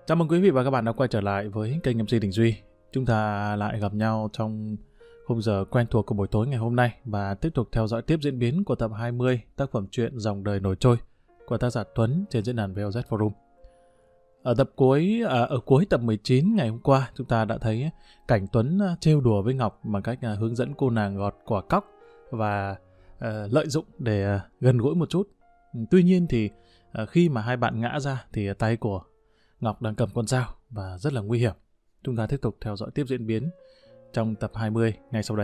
Chào mừng quý vị và các bạn đã quay trở lại với kênh MC Đình Duy. Chúng ta lại gặp nhau trong khung giờ quen thuộc của buổi tối ngày hôm nay và tiếp tục theo dõi tiếp diễn biến của tập 20 tác phẩm truyện Dòng đời nổi trôi của tác giả Tuấn trên diễn đàn VOZ Forum. Ở cuối tập 19 ngày hôm qua, chúng ta đã thấy cảnh Tuấn trêu đùa với Ngọc bằng cách hướng dẫn cô nàng gọt quả cóc và lợi dụng để gần gũi một chút. Tuy nhiên thì khi mà hai bạn ngã ra thì tay của Ngọc đang cầm con dao và rất là nguy hiểm. Chúng ta tiếp tục theo dõi tiếp diễn biến trong tập 20 ngay sau đây.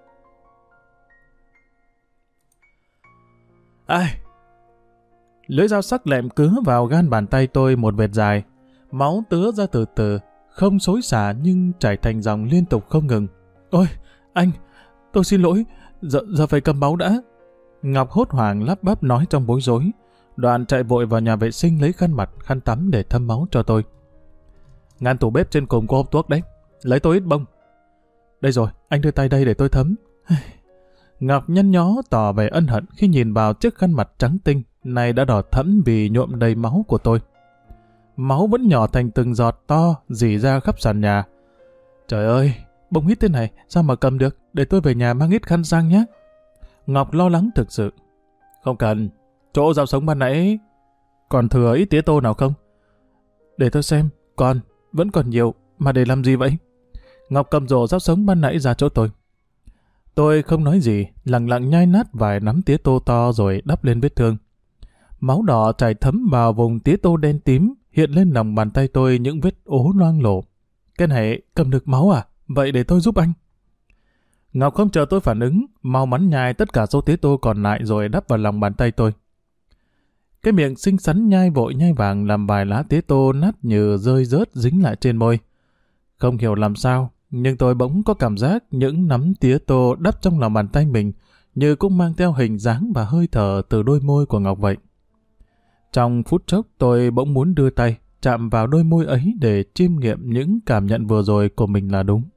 Lưỡi dao sắc lẹm cứa vào gan bàn tay tôi một vệt dài. Máu tứa ra từ từ, không xối xả nhưng chảy thành dòng liên tục không ngừng. Ôi, anh, tôi xin lỗi, giờ phải cầm máu đã. Ngọc hốt hoảng lắp bắp nói trong bối rối. Đoạn chạy vội vào nhà vệ sinh lấy khăn mặt, khăn tắm để thấm máu cho tôi. Ngăn tủ bếp trên cùng có hộp thuốc đấy, lấy tôi ít bông. Đây rồi, anh đưa tay đây để tôi thấm. Ngọc nhăn nhó tỏ vẻ ân hận khi nhìn vào chiếc khăn mặt trắng tinh, này đã đỏ thẫm vì nhuộm đầy máu của tôi. Máu vẫn nhỏ thành từng giọt to, rỉ ra khắp sàn nhà. Trời ơi, bông hít thế này, sao mà cầm được, để tôi về nhà mang ít khăn sang nhé. Ngọc lo lắng thực sự. Không cần, chỗ rau sống ban nãy còn thừa ít tía tô nào không? Để tôi xem, vẫn còn nhiều, mà để làm gì vậy? Ngọc cầm rổ rau sống ban nãy ra chỗ tôi. Tôi không nói gì, lặng lặng nhai nát vài nắm tía tô to rồi đắp lên vết thương. Máu đỏ chảy thấm vào vùng tía tô đen tím, hiện lên lòng bàn tay tôi những vết ố loang lổ. Cái này cầm được máu à? Vậy để tôi giúp anh. Ngọc không chờ tôi phản ứng, mau mắn nhai tất cả số tía tô còn lại rồi đắp vào lòng bàn tay tôi. Cái miệng xinh xắn nhai vội nhai vàng làm vài lá tía tô nát nhừ rơi rớt dính lại trên môi. Không hiểu làm sao, nhưng tôi bỗng có cảm giác những nắm tía tô đắp trong lòng bàn tay mình như cũng mang theo hình dáng và hơi thở từ đôi môi của Ngọc vậy. Trong phút chốc tôi bỗng muốn đưa tay chạm vào đôi môi ấy để chiêm nghiệm những cảm nhận vừa rồi của mình là đúng.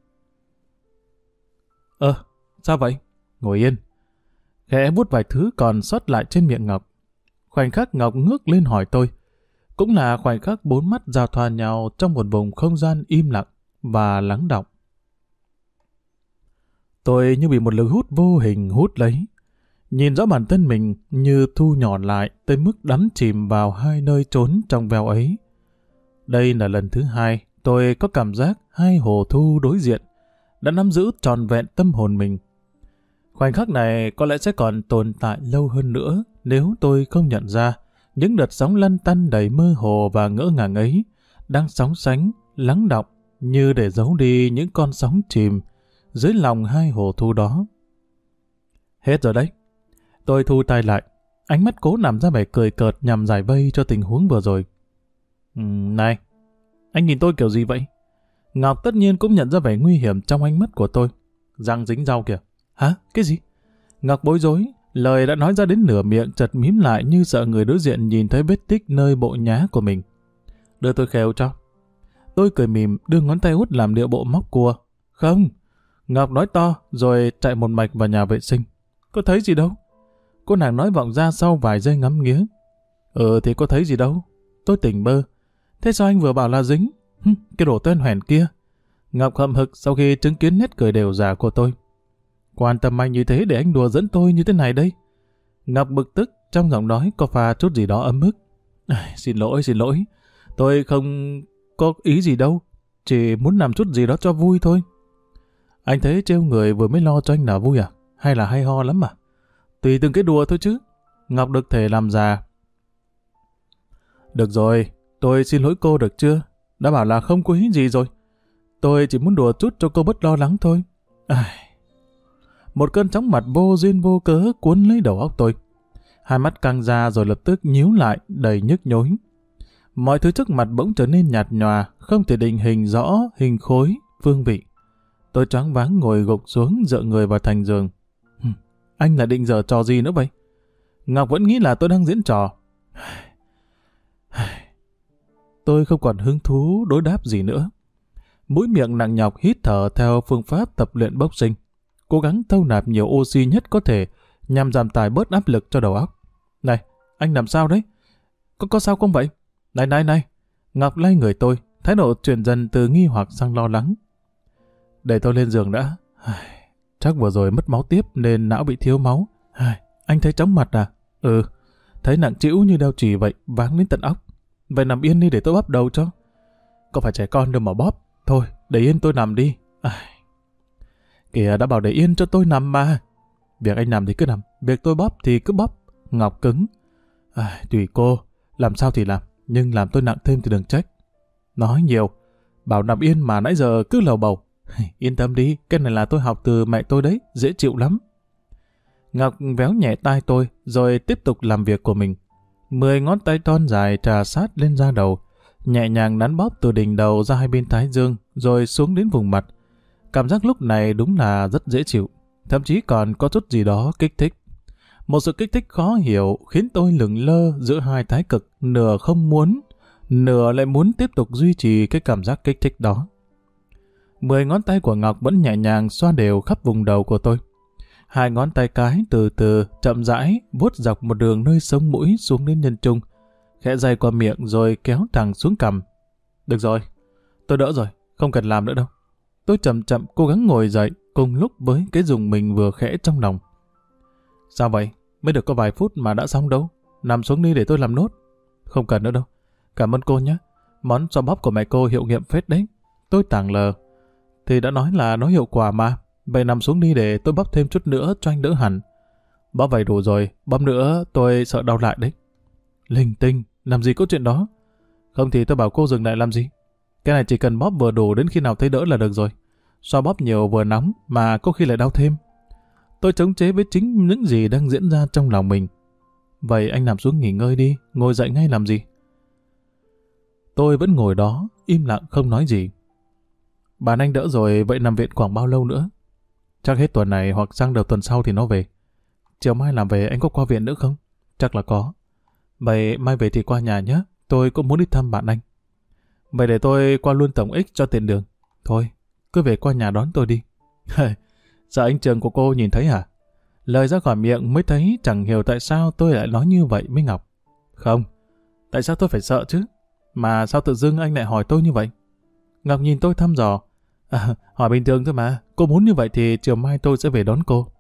Sao vậy? Ngồi yên. Khẽ vuốt vài thứ còn sót lại trên miệng Ngọc. Khoảnh khắc Ngọc ngước lên hỏi tôi. Cũng là khoảnh khắc bốn mắt giao thoa nhau trong một vùng không gian im lặng và lắng đọng. Tôi như bị một lực hút vô hình hút lấy. Nhìn rõ bản thân mình như thu nhỏ lại tới mức đắm chìm vào hai nơi trốn trong veo ấy. Đây là lần thứ hai tôi có cảm giác hai hồ thu đối diện đã nắm giữ trọn vẹn tâm hồn mình. Khoảnh khắc này có lẽ sẽ còn tồn tại lâu hơn nữa nếu tôi không nhận ra những đợt sóng lăn tăn đầy mơ hồ và ngỡ ngàng ấy đang sóng sánh, lắng đọng như để giấu đi những con sóng chìm dưới lòng hai hồ thu đó. Hết rồi đấy. Tôi thu tay lại, ánh mắt cố nằm ra vẻ cười cợt nhằm giải vây cho tình huống vừa rồi. Này, anh nhìn tôi kiểu gì vậy? Ngọc tất nhiên cũng nhận ra vẻ nguy hiểm trong ánh mắt của tôi. Răng dính rau kìa. Hả? Cái gì? Ngọc bối rối, lời đã nói ra đến nửa miệng chợt mím lại như sợ người đối diện nhìn thấy vết tích nơi bộ nhá của mình. Đưa tôi khều cho. Tôi cười mỉm, đưa ngón tay út làm điệu bộ móc cua. Không. Ngọc nói to rồi chạy một mạch vào nhà vệ sinh. Có thấy gì đâu? Cô nàng nói vọng ra sau vài giây ngắm nghía. Thì có thấy gì đâu. Tôi tỉnh bơ. Thế sao anh vừa bảo là dính? Cái đồ tên hoẻn kia. Ngọc hậm hực sau khi chứng kiến nét cười đều giả của tôi. Quan tâm anh như thế để anh đùa dẫn tôi như thế này đây. Ngọc bực tức, trong giọng nói có pha chút gì đó ấm ức. Xin lỗi. Tôi không có ý gì đâu. Chỉ muốn làm chút gì đó cho vui thôi. Anh thấy trêu người vừa mới lo cho anh là vui à? Hay là hay ho lắm à? Tùy từng cái đùa thôi chứ. Ngọc được thể làm già. Được rồi, tôi xin lỗi cô được chưa? Đã bảo là không có ý gì rồi. Tôi chỉ muốn đùa chút cho cô bớt lo lắng thôi. Một cơn chóng mặt vô duyên vô cớ cuốn lấy đầu óc tôi. Hai mắt căng ra rồi lập tức nhíu lại đầy nhức nhối. Mọi thứ trước mặt bỗng trở nên nhạt nhòa, không thể định hình rõ hình khối, phương vị. Tôi choáng váng ngồi gục xuống dựa người vào thành giường. Anh là định giở trò gì nữa vậy? Ngọc vẫn nghĩ là tôi đang diễn trò. Tôi không còn hứng thú đối đáp gì nữa. Mũi miệng nặng nhọc hít thở theo phương pháp tập luyện boxing, cố gắng thâu nạp nhiều oxy nhất có thể nhằm giảm tải bớt áp lực cho đầu óc. Này, anh làm sao đấy? Có sao không vậy? Này. Ngọc lay người tôi, thái độ chuyển dần từ nghi hoặc sang lo lắng. Để tôi lên giường đã. Chắc vừa rồi mất máu tiếp nên não bị thiếu máu. Anh thấy chóng mặt à? Ừ, thấy nặng trĩu như đeo chì vậy, váng đến tận óc. Vậy nằm yên đi để tôi bóp đầu cho. Có phải trẻ con đâu mà bóp. Thôi, để yên tôi nằm đi. Kìa, đã bảo để yên cho tôi nằm mà. Việc anh nằm thì cứ nằm, việc tôi bóp thì cứ bóp. Ngọc cứng. Tùy cô, làm sao thì làm, nhưng làm tôi nặng thêm thì đừng trách. Nói nhiều, bảo nằm yên mà nãy giờ cứ lầu bầu. Yên tâm đi, cái này là tôi học từ mẹ tôi đấy, dễ chịu lắm. Ngọc véo nhẹ tai tôi, rồi tiếp tục làm việc của mình. 10 ngón tay thon dài trà sát lên da đầu, nhẹ nhàng nắn bóp từ đỉnh đầu ra hai bên thái dương, rồi xuống đến vùng mặt. Cảm giác lúc này đúng là rất dễ chịu, thậm chí còn có chút gì đó kích thích. Một sự kích thích khó hiểu khiến tôi lững lơ giữa hai thái cực, nửa không muốn, nửa lại muốn tiếp tục duy trì cái cảm giác kích thích đó. 10 ngón tay của Ngọc vẫn nhẹ nhàng xoa đều khắp vùng đầu của tôi. 2 ngón tay cái từ từ, chậm rãi, vuốt dọc một đường nơi sống mũi xuống đến nhân trung, khẽ day qua miệng rồi kéo thẳng xuống cằm. Được rồi, tôi đỡ rồi, không cần làm nữa đâu. Tôi chậm chậm cố gắng ngồi dậy cùng lúc với cái rùng mình vừa khẽ trong lòng. Sao vậy? Mới được có vài phút mà đã xong đâu. Nằm xuống đi để tôi làm nốt. Không cần nữa đâu. Cảm ơn cô nhé. Món xoa bóp của mẹ cô hiệu nghiệm phết đấy. Tôi tảng lờ. Thì đã nói là nó hiệu quả mà. Vậy nằm xuống đi để tôi bóp thêm chút nữa cho anh đỡ hẳn. Bóp vậy đủ rồi. Bóp nữa tôi sợ đau lại đấy. Linh tinh. Làm gì có chuyện đó. Không thì tôi bảo cô dừng lại làm gì. Cái này chỉ cần bóp vừa đủ đến khi nào thấy đỡ là được rồi. Xoa bóp nhiều vừa nóng mà có khi lại đau thêm. Tôi chống chế với chính những gì đang diễn ra trong lòng mình. Vậy anh nằm xuống nghỉ ngơi đi, ngồi dậy ngay làm gì? Tôi vẫn ngồi đó, im lặng không nói gì. Bạn anh đỡ rồi, vậy nằm viện khoảng bao lâu nữa? Chắc hết tuần này hoặc sang đầu tuần sau thì nó về. Chiều mai làm về anh có qua viện nữa không? Chắc là có. Vậy mai về thì qua nhà nhé, tôi cũng muốn đi thăm bạn anh. Vậy để tôi qua luôn tổng X cho tiền đường. Thôi, cứ về qua nhà đón tôi đi. Sợ anh Trường của cô nhìn thấy hả? Lời ra khỏi miệng mới thấy chẳng hiểu tại sao tôi lại nói như vậy với Ngọc. Không, tại sao tôi phải sợ chứ? Mà sao tự dưng anh lại hỏi tôi như vậy? Ngọc nhìn tôi thăm dò. Hỏi bình thường thôi mà, cô muốn như vậy thì chiều mai tôi sẽ về đón cô.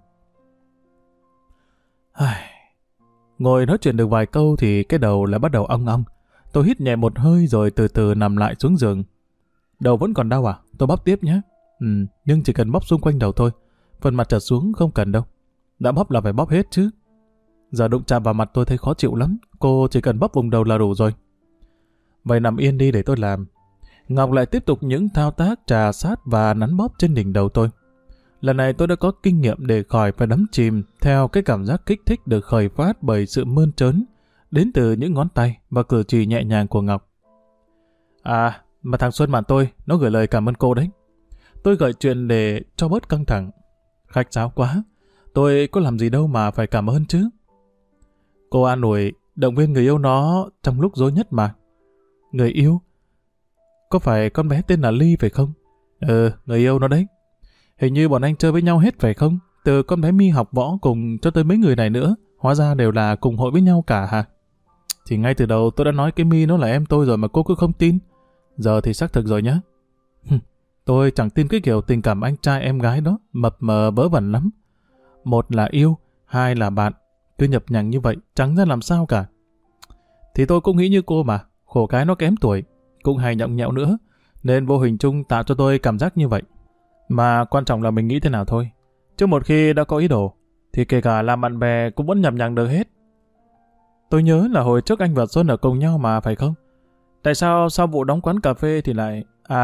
Ngồi nói chuyện được vài câu thì cái đầu lại bắt đầu ong ong. Tôi hít nhẹ một hơi rồi từ từ nằm lại xuống giường. Đầu vẫn còn đau à? Tôi bóp tiếp nhé. Nhưng chỉ cần bóp xung quanh đầu thôi. Phần mặt trật xuống không cần đâu. Đã bóp là phải bóp hết chứ. Giờ đụng chạm vào mặt tôi thấy khó chịu lắm. Cô chỉ cần bóp vùng đầu là đủ rồi. Vậy nằm yên đi để tôi làm. Ngọc lại tiếp tục những thao tác trà sát và nắn bóp trên đỉnh đầu tôi. Lần này tôi đã có kinh nghiệm để khỏi phải đắm chìm theo cái cảm giác kích thích được khởi phát bởi sự mơn trớn đến từ những ngón tay và cử chỉ nhẹ nhàng của Ngọc. Mà thằng Xuân bạn tôi, nó gửi lời cảm ơn cô đấy. Tôi gợi chuyện để cho bớt căng thẳng. Khách sáo quá, tôi có làm gì đâu mà phải cảm ơn chứ. Cô an ủi, động viên người yêu nó trong lúc rối nhất mà. Người yêu? Có phải con bé tên là Ly phải không? Người yêu nó đấy. Hình như bọn anh chơi với nhau hết phải không? Từ con bé My học võ cùng cho tới mấy người này nữa, hóa ra đều là cùng hội với nhau cả hả? Thì ngay từ đầu tôi đã nói cái My nó là em tôi rồi mà cô cứ không tin. Giờ thì xác thực rồi nhá. Tôi chẳng tin cái kiểu tình cảm anh trai em gái đó, mập mờ vớ vẩn lắm. Một là yêu, hai là bạn. Cứ nhập nhằng như vậy, chẳng ra làm sao cả. Thì tôi cũng nghĩ như cô mà, khổ cái nó kém tuổi, cũng hay nhõng nhẽo nữa, nên vô hình chung tạo cho tôi cảm giác như vậy. Mà quan trọng là mình nghĩ thế nào thôi. Chứ một khi đã có ý đồ, thì kể cả làm bạn bè cũng vẫn nhập nhằng được hết. Tôi nhớ là hồi trước anh và Xuân ở cùng nhau mà, phải không? Tại sao sau vụ đóng quán cà phê thì lại...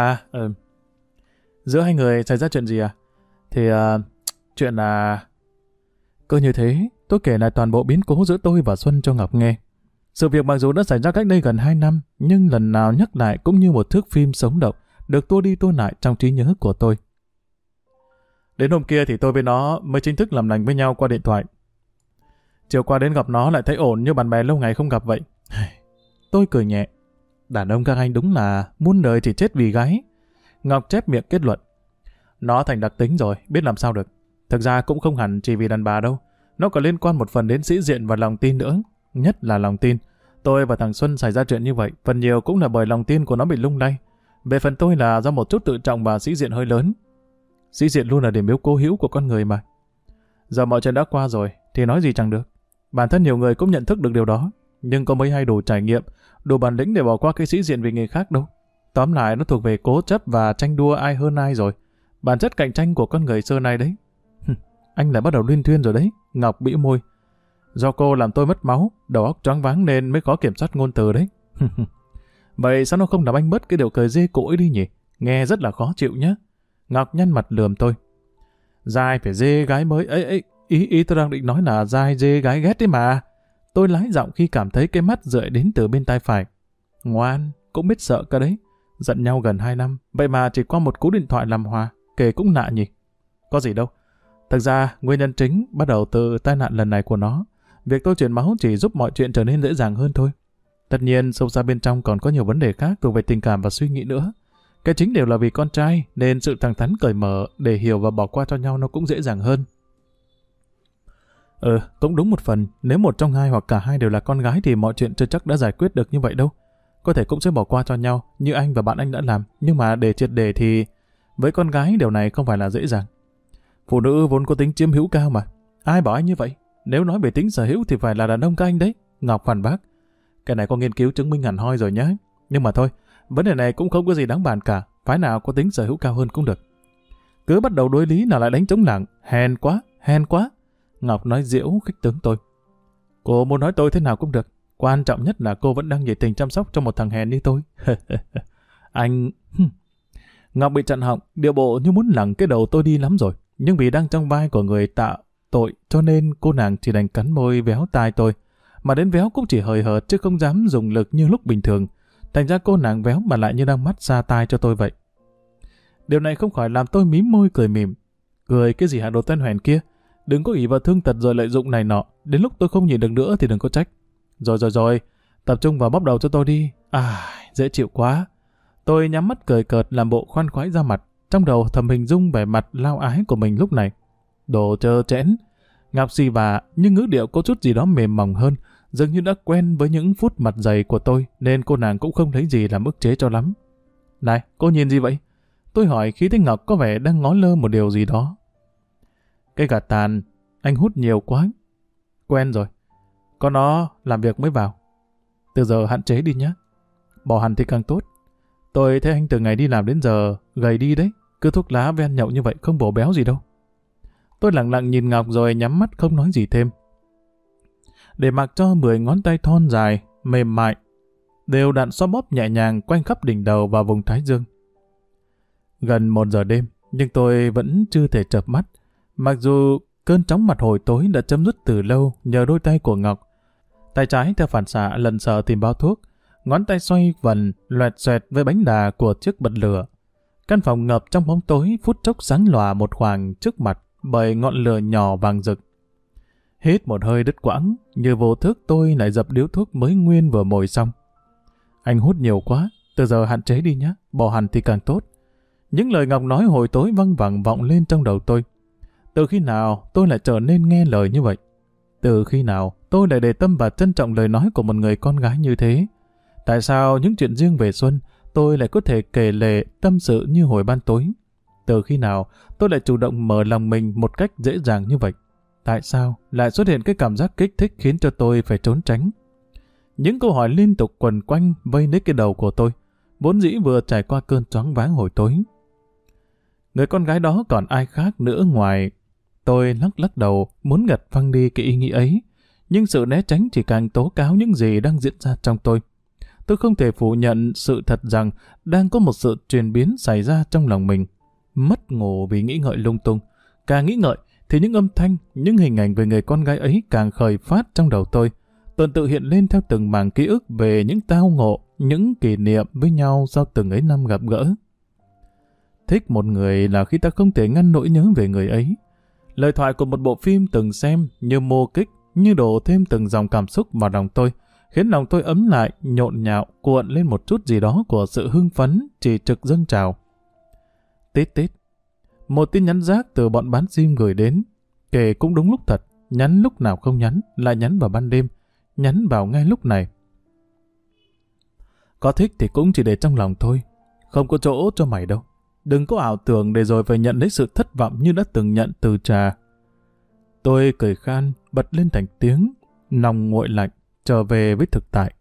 Giữa hai người xảy ra chuyện gì à? Thì chuyện là... Cứ như thế, tôi kể lại toàn bộ biến cố giữa tôi và Xuân cho Ngọc nghe. Sự việc mặc dù đã xảy ra cách đây gần 2 năm, nhưng lần nào nhắc lại cũng như một thước phim sống động, được tua đi tua lại trong trí nhớ của tôi. Đến hôm kia thì tôi với nó mới chính thức làm lành với nhau qua điện thoại. Chiều qua đến gặp nó lại thấy ổn như bạn bè lâu ngày không gặp vậy. Tôi cười nhẹ. Đàn ông các anh đúng là muôn đời chỉ chết vì gái. Ngọc chép miệng kết luận. Nó thành đặc tính rồi, biết làm sao được. Thực ra cũng không hẳn chỉ vì đàn bà đâu. Nó còn liên quan một phần đến sĩ diện và lòng tin nữa. Nhất là lòng tin. Tôi và thằng Xuân xảy ra chuyện như vậy, phần nhiều cũng là bởi lòng tin của nó bị lung lay. Về phần tôi là do một chút tự trọng và sĩ diện hơi lớn. Sĩ diện luôn là điểm yếu cố hữu của con người mà. Giờ mọi chuyện đã qua rồi, thì nói gì chẳng được. Bản thân nhiều người cũng nhận thức được điều đó, nhưng có mấy ai đủ trải nghiệm, đủ bản lĩnh để bỏ qua cái sĩ diện vì người khác đâu. Tóm lại nó thuộc về cố chấp và tranh đua ai hơn ai rồi. Bản chất cạnh tranh của con người xưa nay đấy. Anh lại bắt đầu luyên thuyên rồi đấy. Ngọc bĩu môi. Do cô làm tôi mất máu, đầu óc choáng váng nên mới khó kiểm soát ngôn từ đấy. Vậy sao nó không làm anh bớt cái điều cười dê cỗi đi nhỉ? Nghe rất là khó chịu nhá. Ngọc nhăn mặt lườm tôi. Dai phải dê gái mới. Ấy, ý tôi đang định nói là dai dê gái ghét đấy mà. Tôi lái giọng khi cảm thấy cái mắt rượi đến từ bên tai phải. Ngoan, cũng biết sợ cơ đấy. Giận nhau gần 2 năm, vậy mà chỉ qua một cú điện thoại làm hòa, kể cũng lạ nhỉ. Có gì đâu. Thực ra, nguyên nhân chính bắt đầu từ tai nạn lần này của nó. Việc tôi chuyển máu chỉ giúp mọi chuyện trở nên dễ dàng hơn thôi. Tất nhiên, sâu xa bên trong còn có nhiều vấn đề khác thuộc về tình cảm và suy nghĩ nữa. Cái chính đều là vì con trai, nên sự thẳng thắn cởi mở để hiểu và bỏ qua cho nhau nó cũng dễ dàng hơn. Cũng đúng một phần, nếu một trong hai hoặc cả hai đều là con gái thì mọi chuyện chưa chắc đã giải quyết được như vậy đâu. Có thể cũng sẽ bỏ qua cho nhau, như anh và bạn anh đã làm, nhưng mà để triệt để thì với con gái điều này không phải là dễ dàng. Phụ nữ vốn có tính chiếm hữu cao mà. Ai bảo anh như vậy? Nếu nói về tính sở hữu thì phải là đàn ông các anh đấy. Ngọc phản bác. Cái này có nghiên cứu chứng minh hẳn hoi rồi nhé. Nhưng mà thôi, vấn đề này cũng không có gì đáng bàn cả. Phái nào có tính sở hữu cao hơn cũng được. Cứ bắt đầu đối lý nào lại đánh trống lảng. Hèn quá. Ngọc nói giễu khích tướng tôi. Cô muốn nói tôi thế nào cũng được. Quan trọng nhất là cô vẫn đang nhiệt tình chăm sóc cho một thằng hèn như tôi. Anh... Ngọc bị chặn họng, điệu bộ như muốn lẳng cái đầu tôi đi lắm rồi. Nhưng vì đang trong vai của người tạo tội cho nên cô nàng chỉ đành cắn môi véo tai tôi. Mà đến véo cũng chỉ hời hợt chứ không dám dùng lực như lúc bình thường. Thành ra cô nàng véo mà lại như đang mát xa tai cho tôi vậy. Điều này không khỏi làm tôi mím môi cười mỉm. Cười cái gì hả đồ tên hoèn kia? Đừng có ỷ vào thương tật rồi lợi dụng này nọ. Đến lúc tôi không nhìn được nữa thì đừng có trách. Rồi. Tập trung vào bóp đầu cho tôi đi. Dễ chịu quá. Tôi nhắm mắt cười cợt làm bộ khoan khoái ra mặt. Trong đầu thầm hình dung vẻ mặt lao ái của mình lúc này. Đồ trơ trẽn. Ngọc xì vả nhưng ngữ điệu có chút gì đó mềm mỏng hơn. Dường như đã quen với những phút mặt dày của tôi nên cô nàng cũng không thấy gì làm ức chế cho lắm. Này, cô nhìn gì vậy? Tôi hỏi khi thấy Ngọc có vẻ đang ngó lơ một điều gì đó. Cái gạt tàn, anh hút nhiều quá. Quen rồi. Có nó làm việc mới vào. Từ giờ hạn chế đi nhé. Bỏ hẳn thì càng tốt. Tôi thấy anh từ ngày đi làm đến giờ gầy đi đấy. Cứ thuốc lá với ăn nhậu như vậy không bổ béo gì đâu. Tôi lặng lặng nhìn Ngọc rồi nhắm mắt không nói gì thêm. Để mặc cho 10 ngón tay thon dài, mềm mại, đều đặn xoa bóp nhẹ nhàng quanh khắp đỉnh đầu và vùng thái dương. Gần 1 giờ đêm, nhưng tôi vẫn chưa thể chợp mắt. Mặc dù cơn chóng mặt hồi tối đã chấm dứt từ lâu nhờ đôi tay của Ngọc. Tay trái theo phản xạ lần sờ tìm bao thuốc, ngón tay xoay vần loẹt xoẹt với bánh đà của chiếc bật lửa. Căn phòng ngập trong bóng tối phút chốc sáng lòa một khoảng trước mặt bởi ngọn lửa nhỏ vàng rực. Hít một hơi đứt quãng, như vô thức tôi lại dập điếu thuốc mới nguyên vừa mồi xong. Anh hút nhiều quá, từ giờ hạn chế đi nhé, bỏ hẳn thì càng tốt. Những lời Ngọc nói hồi tối văng vẳng vọng lên trong đầu tôi. Từ khi nào tôi lại trở nên nghe lời như vậy? Từ khi nào tôi lại để tâm và trân trọng lời nói của một người con gái như thế? Tại sao những chuyện riêng về Xuân tôi lại có thể kể lể tâm sự như hồi ban tối? Từ khi nào tôi lại chủ động mở lòng mình một cách dễ dàng như vậy? Tại sao lại xuất hiện cái cảm giác kích thích khiến cho tôi phải trốn tránh? Những câu hỏi liên tục quần quanh vây lấy cái đầu của tôi, vốn dĩ vừa trải qua cơn choáng váng hồi tối. Người con gái đó còn ai khác nữa ngoài... Tôi lắc đầu muốn gạt phăng đi cái ý nghĩ ấy, nhưng sự né tránh chỉ càng tố cáo những gì đang diễn ra trong tôi. Tôi không thể phủ nhận sự thật rằng đang có một sự chuyển biến xảy ra trong lòng mình. Mất ngủ vì nghĩ ngợi lung tung. Càng nghĩ ngợi thì những âm thanh, những hình ảnh về người con gái ấy càng khởi phát trong đầu tôi. Tuần tự hiện lên theo từng mảng ký ức về những tao ngộ, những kỷ niệm với nhau sau từng ấy năm gặp gỡ. Thích một người là khi ta không thể ngăn nỗi nhớ về người ấy. Lời thoại của một bộ phim từng xem như mô kích, như đổ thêm từng dòng cảm xúc vào lòng tôi, khiến lòng tôi ấm lại, nhộn nhạo, cuộn lên một chút gì đó của sự hưng phấn chỉ trực dâng trào. Tít. Một tin nhắn rác từ bọn bán sim gửi đến. Kể cũng đúng lúc thật, nhắn lúc nào không nhắn, lại nhắn vào ban đêm, nhắn vào ngay lúc này. Có thích thì cũng chỉ để trong lòng thôi. Không có chỗ cho mày đâu. Đừng có ảo tưởng để rồi phải nhận lấy sự thất vọng như đã từng nhận từ Trà. Tôi cười khan, bật lên thành tiếng, lòng nguội lạnh, trở về với thực tại.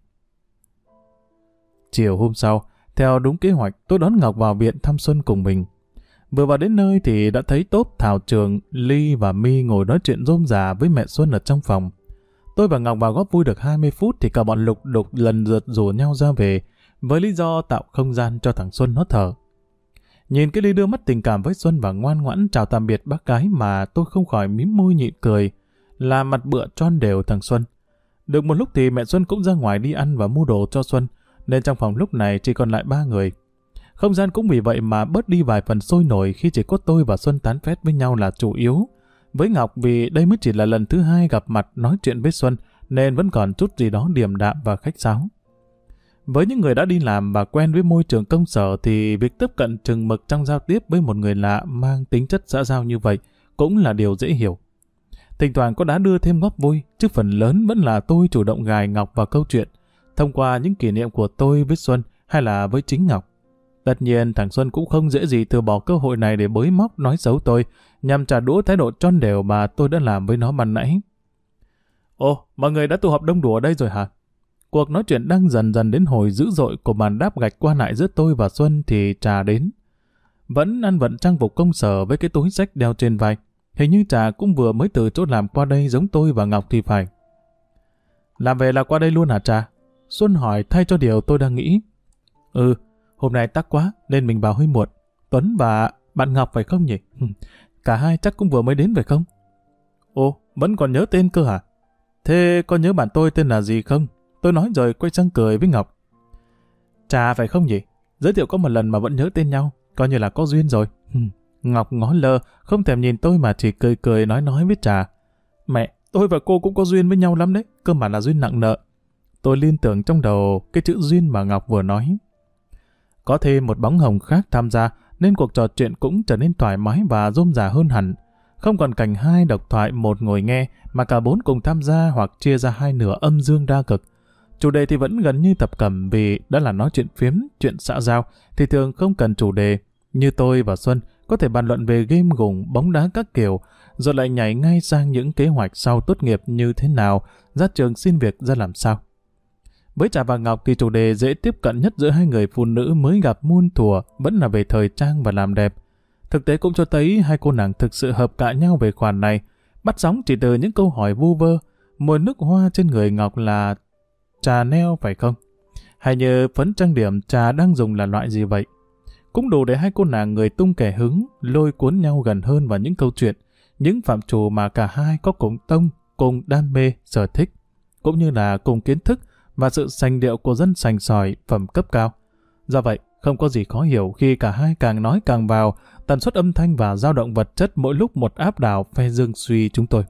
Chiều hôm sau, theo đúng kế hoạch, tôi đón Ngọc vào viện thăm Xuân cùng mình. Vừa vào đến nơi thì đã thấy Tốp, Thảo Trường, Ly và My ngồi nói chuyện rôm rả với mẹ Xuân ở trong phòng. Tôi và Ngọc vào góp vui được 20 phút thì cả bọn lục đục lần lượt rủ nhau ra về, với lý do tạo không gian cho thằng Xuân nó thở. Nhìn cái Ly đưa mắt tình cảm với Xuân và ngoan ngoãn chào tạm biệt bác gái mà tôi không khỏi mím môi nhịn cười, là mặt bựa tròn đều thằng Xuân. Được một lúc thì mẹ Xuân cũng ra ngoài đi ăn và mua đồ cho Xuân, nên trong phòng lúc này chỉ còn lại 3 người. Không gian cũng vì vậy mà bớt đi vài phần sôi nổi khi chỉ có tôi và Xuân tán phét với nhau là chủ yếu. Với Ngọc vì đây mới chỉ là lần thứ 2 gặp mặt nói chuyện với Xuân nên vẫn còn chút gì đó điềm đạm và khách sáo. Với những người đã đi làm và quen với môi trường công sở thì việc tiếp cận chừng mực trong giao tiếp với một người lạ mang tính chất xã giao như vậy cũng là điều dễ hiểu. Thỉnh thoảng có đã đưa thêm góp vui, chứ phần lớn vẫn là tôi chủ động gài Ngọc vào câu chuyện, thông qua những kỷ niệm của tôi với Xuân hay là với chính Ngọc. Tất nhiên thằng Xuân cũng không dễ gì từ bỏ cơ hội này để bới móc nói xấu tôi, nhằm trả đũa thái độ tròn đều mà tôi đã làm với nó ban nãy. Ồ, mọi người đã tụ họp đông đủ ở đây rồi hả? Cuộc nói chuyện đang dần dần đến hồi dữ dội của màn đáp gạch qua lại giữa tôi và Xuân thì Trà đến. Vẫn ăn vận trang phục công sở với cái túi xách đeo trên vai. Hình như Trà cũng vừa mới từ chỗ làm qua đây giống tôi và Ngọc thì phải. Làm về là qua đây luôn hả Trà? Xuân hỏi thay cho điều tôi đang nghĩ. Ừ, hôm nay tắc quá nên mình vào hơi muộn. Tuấn và bạn Ngọc phải không nhỉ? Cả hai chắc cũng vừa mới đến phải không? Ồ, vẫn còn nhớ tên cơ hả? Thế có nhớ bạn tôi tên là gì không? Tôi nói rồi quay sang cười với Ngọc. Trà phải không nhỉ? Giới thiệu có một lần mà vẫn nhớ tên nhau, coi như là có duyên rồi. Ngọc ngó lơ, không thèm nhìn tôi mà chỉ cười cười nói với Trà. Mẹ, tôi và cô cũng có duyên với nhau lắm đấy, cơ mà là duyên nặng nợ. Tôi liên tưởng trong đầu cái chữ duyên mà Ngọc vừa nói. Có thêm một bóng hồng khác tham gia, nên cuộc trò chuyện cũng trở nên thoải mái và rôm rả hơn hẳn. Không còn cảnh hai độc thoại một ngồi nghe, mà cả 4 cùng tham gia hoặc chia ra hai nửa âm dương đa cực. Chủ đề thì vẫn gần như thập cẩm vì đã là nói chuyện phiếm, chuyện xã giao, thì thường không cần chủ đề. Như tôi và Xuân có thể bàn luận về game gùng, bóng đá các kiểu, rồi lại nhảy ngay sang những kế hoạch sau tốt nghiệp như thế nào, ra trường xin việc ra làm sao. Với Trà và Ngọc thì chủ đề dễ tiếp cận nhất giữa hai người phụ nữ mới gặp muôn thuở vẫn là về thời trang và làm đẹp. Thực tế cũng cho thấy hai cô nàng thực sự hợp cạ nhau về khoản này, bắt sóng chỉ từ những câu hỏi vu vơ. Mùi nước hoa trên người Ngọc là trà neo phải không? Hay như phấn trang điểm Trà đang dùng là loại gì vậy? Cũng đủ để hai cô nàng người tung kẻ hứng, lôi cuốn nhau gần hơn vào những câu chuyện, những phạm trù mà cả hai có cùng tông, cùng đam mê, sở thích, cũng như là cùng kiến thức và sự sành điệu của dân sành sỏi phẩm cấp cao. Do vậy, không có gì khó hiểu khi cả hai càng nói càng vào, tần suất âm thanh và dao động vật chất mỗi lúc một áp đảo phe dương suy chúng tôi.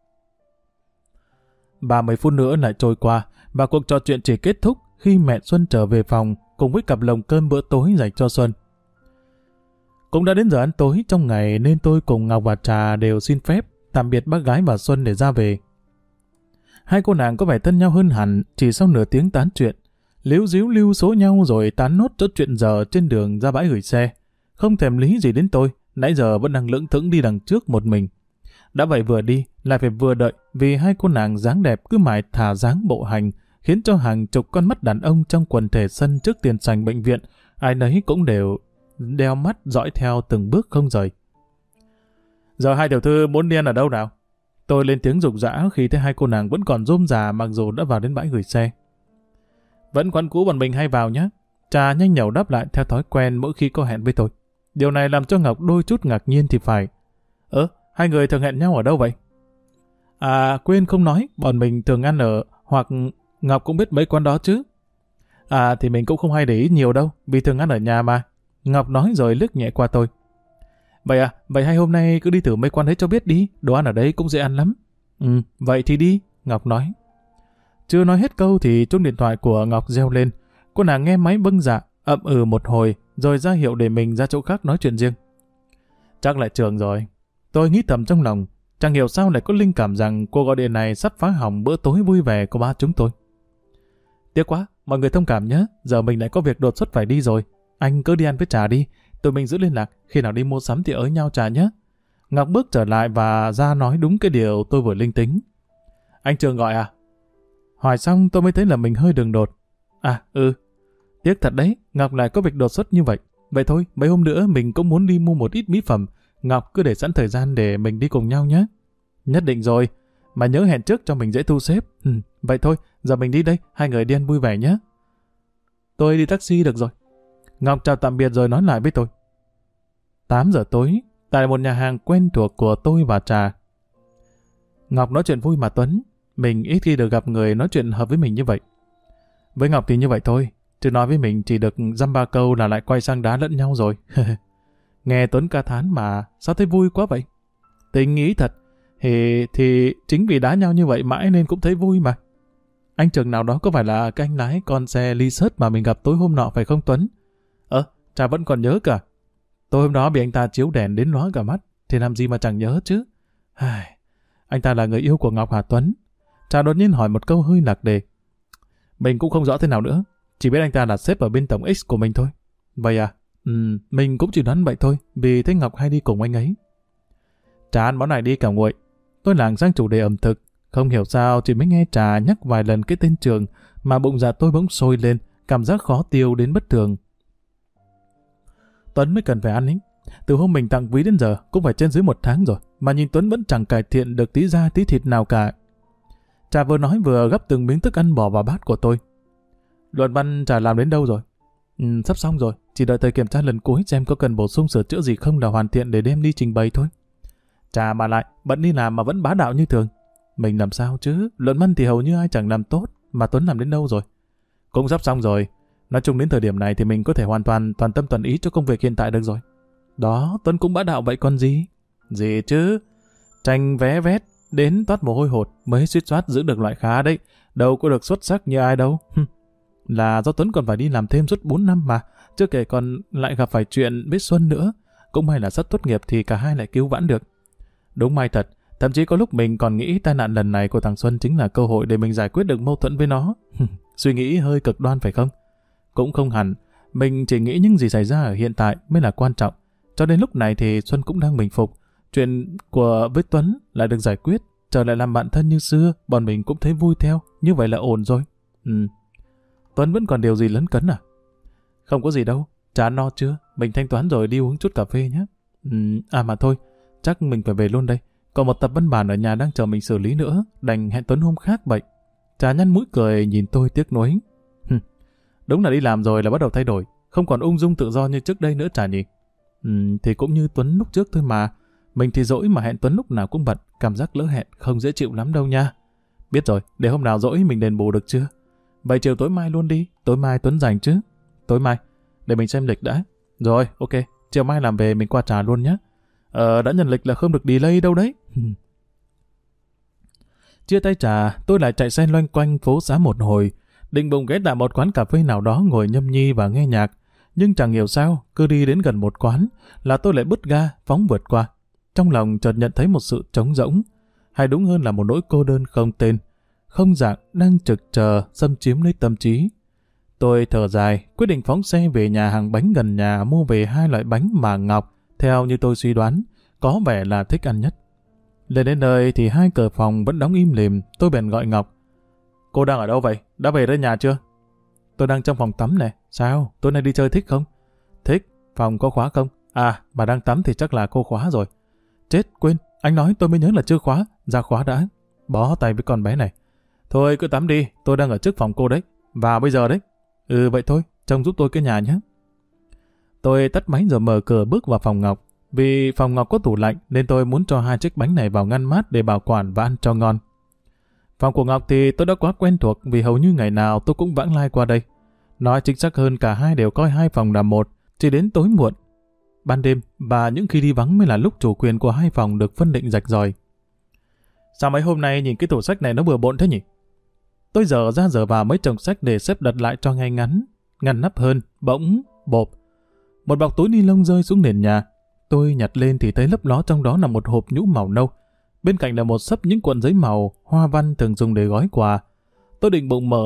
30 phút nữa lại trôi qua và cuộc trò chuyện chỉ kết thúc khi mẹ Xuân trở về phòng cùng với cặp lồng cơm bữa tối dành cho Xuân. Cũng đã đến giờ ăn tối trong ngày nên tôi cùng Ngọc và Trà đều xin phép tạm biệt bác gái và Xuân để ra về. Hai cô nàng có vẻ thân nhau hơn hẳn chỉ sau nửa tiếng tán chuyện, líu díu lưu số nhau rồi tán nốt chốt chuyện giờ trên đường ra bãi gửi xe. Không thèm lý gì đến tôi, nãy giờ vẫn đang lững thững đi đằng trước một mình. Đã vậy vừa đi, lại phải vừa đợi vì hai cô nàng dáng đẹp cứ mãi thả dáng bộ hành, khiến cho hàng chục con mắt đàn ông trong quần thể sân trước tiền sảnh bệnh viện, ai nấy cũng đều đeo mắt dõi theo từng bước không rời. Giờ hai tiểu thư muốn đi ăn ở đâu nào? Tôi lên tiếng rục rã khi thấy hai cô nàng vẫn còn rôm rả mặc dù đã vào đến bãi gửi xe. Vẫn quán cũ bọn mình hay vào nhé. Trà nhanh nhẩu đáp lại theo thói quen mỗi khi có hẹn với tôi. Điều này làm cho Ngọc đôi chút ngạc nhiên thì phải. Hai người thường hẹn nhau ở đâu vậy? À, quên không nói, bọn mình thường ăn ở, hoặc Ngọc cũng biết mấy quán đó chứ. À, thì mình cũng không hay để ý nhiều đâu, vì thường ăn ở nhà mà. Ngọc nói rồi liếc nhẹ qua tôi. Vậy à, vậy hay hôm nay cứ đi thử mấy quán đấy cho biết đi, đồ ăn ở đấy cũng dễ ăn lắm. Vậy thì đi, Ngọc nói. Chưa nói hết câu thì chuông điện thoại của Ngọc reo lên. Cô nàng nghe máy bâng dạ, ậm ừ một hồi, rồi ra hiệu để mình ra chỗ khác nói chuyện riêng. Chắc lại trường rồi. Tôi nghĩ thầm trong lòng, chẳng hiểu sao lại có linh cảm rằng cô gọi điện này sắp phá hỏng bữa tối vui vẻ của ba chúng tôi. Tiếc quá, mọi người thông cảm nhé, giờ mình lại có việc đột xuất phải đi rồi. Anh cứ đi ăn với Trà đi, tụi mình giữ liên lạc, khi nào đi mua sắm thì ới nhau Trà nhé. Ngọc bước trở lại và ra nói đúng cái điều tôi vừa linh tính. Anh Trường gọi à? Hỏi xong tôi mới thấy là mình hơi đường đột. À, tiếc thật đấy, Ngọc lại có việc đột xuất như vậy. Vậy thôi, mấy hôm nữa mình cũng muốn đi mua một ít mỹ phẩm. Ngọc cứ để sẵn thời gian để mình đi cùng nhau nhé. Nhất định rồi, mà nhớ hẹn trước cho mình dễ thu xếp. Vậy thôi, giờ mình đi đây, hai người đi ăn vui vẻ nhé. Tôi đi taxi được rồi. Ngọc chào tạm biệt rồi nói lại với tôi. 8 giờ tối, tại một nhà hàng quen thuộc của tôi và Trà. Ngọc nói chuyện vui mà Tuấn, mình ít khi được gặp người nói chuyện hợp với mình như vậy. Với Ngọc thì như vậy thôi, chứ nói với mình chỉ được dăm ba câu là lại quay sang đá lẫn nhau rồi. Nghe Tuấn ca thán mà, sao thấy vui quá vậy? Tình ý thật, thì chính vì đá nhau như vậy mãi nên cũng thấy vui mà. Anh Trường nào đó có phải là cái anh lái con xe Lexus mà mình gặp tối hôm nọ phải không Tuấn? Trà vẫn còn nhớ cả. Tối hôm đó bị anh ta chiếu đèn đến lóa cả mắt, thì làm gì mà chẳng nhớ chứ. Anh ta là người yêu của Ngọc hả Tuấn? Trà đột nhiên hỏi một câu hơi lạc đề. Mình cũng không rõ thế nào nữa, chỉ biết anh ta là sếp ở bên tổng X của mình thôi. Vậy à? Mình cũng chỉ đoán vậy thôi, vì thấy Ngọc hay đi cùng anh ấy. Trà ăn món này đi cả nguội. Tôi lảng sang chủ đề ẩm thực, không hiểu sao chỉ mới nghe Trà nhắc vài lần cái tên Trường mà bụng dạ tôi bỗng sôi lên, cảm giác khó tiêu đến bất thường. Tuấn mới cần phải ăn ý. Từ hôm mình tặng ví đến giờ cũng phải trên dưới 1 tháng rồi, mà nhìn Tuấn vẫn chẳng cải thiện được tí da tí thịt nào cả. Trà vừa nói vừa gắp từng miếng thức ăn bỏ vào bát của tôi. Luận văn Trà làm đến đâu rồi? Sắp xong rồi, chỉ đợi thời kiểm tra lần cuối xem có cần bổ sung sửa chữa gì không là hoàn thiện để đem đi trình bày thôi. Trà mà lại, bận đi làm mà vẫn bá đạo như thường. Mình làm sao chứ, luận văn thì hầu như ai chẳng làm tốt, mà Tuấn làm đến đâu rồi? Cũng sắp xong rồi. Nói chung đến thời điểm này thì mình có thể hoàn toàn toàn tâm toàn ý cho công việc hiện tại được rồi. Đó, Tuấn cũng bá đạo vậy còn gì? Gì chứ? Tranh vé vét, đến toát mồ hôi hột mới suýt soát giữ được loại khá đấy. Đâu có được xuất sắc như ai đâu. Là do Tuấn còn phải đi làm thêm suốt 4 năm mà. Chưa kể còn lại gặp phải chuyện biết Xuân nữa. Cũng may là sắp tốt nghiệp thì cả hai lại cứu vãn được. Đúng may thật. Thậm chí có lúc mình còn nghĩ tai nạn lần này của thằng Xuân chính là cơ hội để mình giải quyết được mâu thuẫn với nó. Suy nghĩ hơi cực đoan phải không? Cũng không hẳn. Mình chỉ nghĩ những gì xảy ra ở hiện tại mới là quan trọng. Cho đến lúc này thì Xuân cũng đang bình phục. Chuyện của với Tuấn lại được giải quyết. Trở lại làm bạn thân như xưa, bọn mình cũng thấy vui theo. Như vậy là ổn rồi. Tuấn vẫn còn điều gì lấn cấn à? Không có gì đâu. Chả no chưa? Mình thanh toán rồi đi uống chút cà phê nhé. Mà thôi, chắc mình phải về luôn đây. Còn một tập văn bản ở nhà đang chờ mình xử lý nữa. Đành hẹn Tuấn hôm khác vậy. Trà nhăn mũi cười nhìn tôi tiếc nuối. Đúng là đi làm rồi là bắt đầu thay đổi. Không còn ung dung tự do như trước đây nữa Trà nhỉ? Thì cũng như Tuấn lúc trước thôi mà. Mình thì dỗi mà hẹn Tuấn lúc nào cũng bận. Cảm giác lỡ hẹn không dễ chịu lắm đâu nha. Biết rồi, để hôm nào dỗi mình đền bù được chưa? Vậy chiều tối mai luôn đi. Tối mai Tuấn rảnh chứ? Tối mai, để mình xem lịch đã. Rồi, ok. Chiều mai làm về mình qua Trà luôn nhé. Đã nhận lịch là không được delay đâu đấy. Chia tay Trà, tôi lại chạy xe loanh quanh phố xá một hồi. Định bụng ghé tại một quán cà phê nào đó ngồi nhâm nhi và nghe nhạc. Nhưng chẳng hiểu sao, cứ đi đến gần một quán là tôi lại bứt ga, phóng vượt qua. Trong lòng chợt nhận thấy một sự trống rỗng. Hay đúng hơn là một nỗi cô đơn không tên, không dạng đang trực chờ xâm chiếm lấy tâm trí. Tôi thở dài, quyết định phóng xe về nhà hàng bánh gần nhà mua về 2 loại bánh mà Ngọc, theo như tôi suy đoán, có vẻ là thích ăn nhất. Lên đến nơi thì 2 cửa phòng vẫn đóng im lìm, tôi bèn gọi Ngọc. Cô đang ở đâu vậy? Đã về đến nhà chưa? Tôi đang trong phòng tắm nè. Sao? Tối nay đi chơi thích không? Thích. Phòng có khóa không? Bà đang tắm thì chắc là cô khóa rồi. Chết, quên. Anh nói tôi mới nhớ là chưa khóa. Ra khóa đã. Bó tay với con bé này. Thôi cứ tắm đi. Tôi đang ở trước phòng cô đấy. Vào bây giờ đấy. Vậy thôi. Trông giúp tôi cái nhà nhé. Tôi tắt máy rồi mở cửa bước vào phòng Ngọc. Vì phòng Ngọc có tủ lạnh nên tôi muốn cho 2 chiếc bánh này vào ngăn mát để bảo quản và ăn cho ngon. Phòng của Ngọc thì tôi đã quá quen thuộc vì hầu như ngày nào tôi cũng vãng lai qua đây. Nói chính xác hơn cả hai đều coi 2 phòng là một, chỉ đến tối muộn, ban đêm và những khi đi vắng mới là lúc chủ quyền của 2 phòng được phân định rạch ròi. Sao mấy hôm nay nhìn cái tủ sách này nó bừa bộn thế nhỉ? Tôi dở ra dở vào mấy chồng sách để xếp đặt lại cho ngay ngắn, ngăn nắp hơn, bỗng, bộp. Một bọc túi ni lông rơi xuống nền nhà. Tôi nhặt lên thì thấy lấp ló trong đó là một hộp nhũ màu nâu. Bên cạnh là một xấp những cuộn giấy màu, hoa văn thường dùng để gói quà. Tôi định bụng mở ra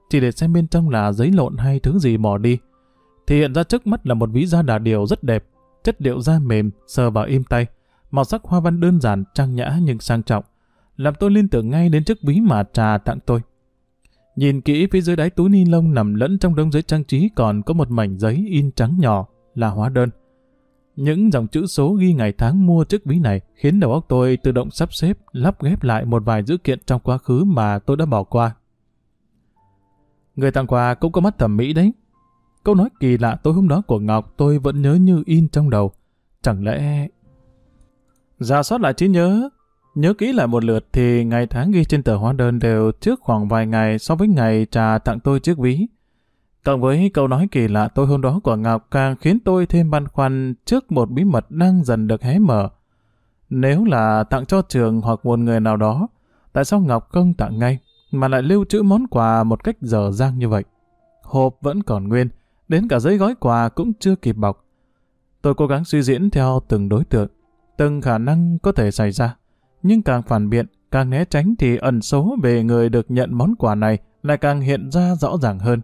chỉ để xem bên trong là giấy lộn hay thứ gì bỏ đi. Thì hiện ra trước mắt là một ví da đà điểu rất đẹp, chất liệu da mềm, sờ vào im tay, màu sắc hoa văn đơn giản, trang nhã nhưng sang trọng, làm tôi liên tưởng ngay đến chiếc ví mà Trà tặng tôi. Nhìn kỹ phía dưới đáy túi ni lông nằm lẫn trong đống giấy trang trí còn có một mảnh giấy in trắng nhỏ là hóa đơn. Những dòng chữ số ghi ngày tháng mua chiếc ví này khiến đầu óc tôi tự động sắp xếp, lắp ghép lại một vài dữ kiện trong quá khứ mà tôi đã bỏ qua. Người tặng quà cũng có mắt thẩm mỹ đấy. Câu nói kỳ lạ tối hôm đó của Ngọc tôi vẫn nhớ như in trong đầu. Chẳng lẽ... Rà soát lại trí nhớ. Nhớ kỹ lại một lượt thì ngày tháng ghi trên tờ hóa đơn đều trước khoảng vài ngày so với ngày Trà tặng tôi chiếc ví. Cộng với câu nói kỳ lạ tối hôm đó của Ngọc càng khiến tôi thêm băn khoăn trước một bí mật đang dần được hé mở. Nếu là tặng cho Trường hoặc một người nào đó, tại sao Ngọc không tặng ngay, mà lại lưu trữ món quà một cách dở dang như vậy? Hộp vẫn còn nguyên, đến cả giấy gói quà cũng chưa kịp bọc. Tôi cố gắng suy diễn theo từng đối tượng, từng khả năng có thể xảy ra. Nhưng càng phản biện, càng né tránh thì ẩn số về người được nhận món quà này lại càng hiện ra rõ ràng hơn.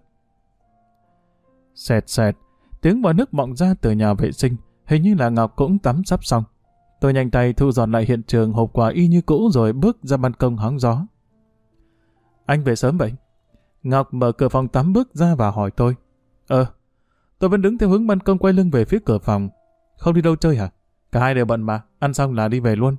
Xẹt xẹt, tiếng vòi nước vọng ra từ nhà vệ sinh, hình như là Ngọc cũng tắm sắp xong. Tôi nhanh tay thu dọn lại hiện trường hộp quà y như cũ rồi bước ra ban công hóng gió. Anh về sớm vậy? Ngọc mở cửa phòng tắm bước ra và hỏi tôi. Tôi vẫn đứng theo hướng ban công quay lưng về phía cửa phòng. Không đi đâu chơi hả? Cả hai đều bận mà, ăn xong là đi về luôn.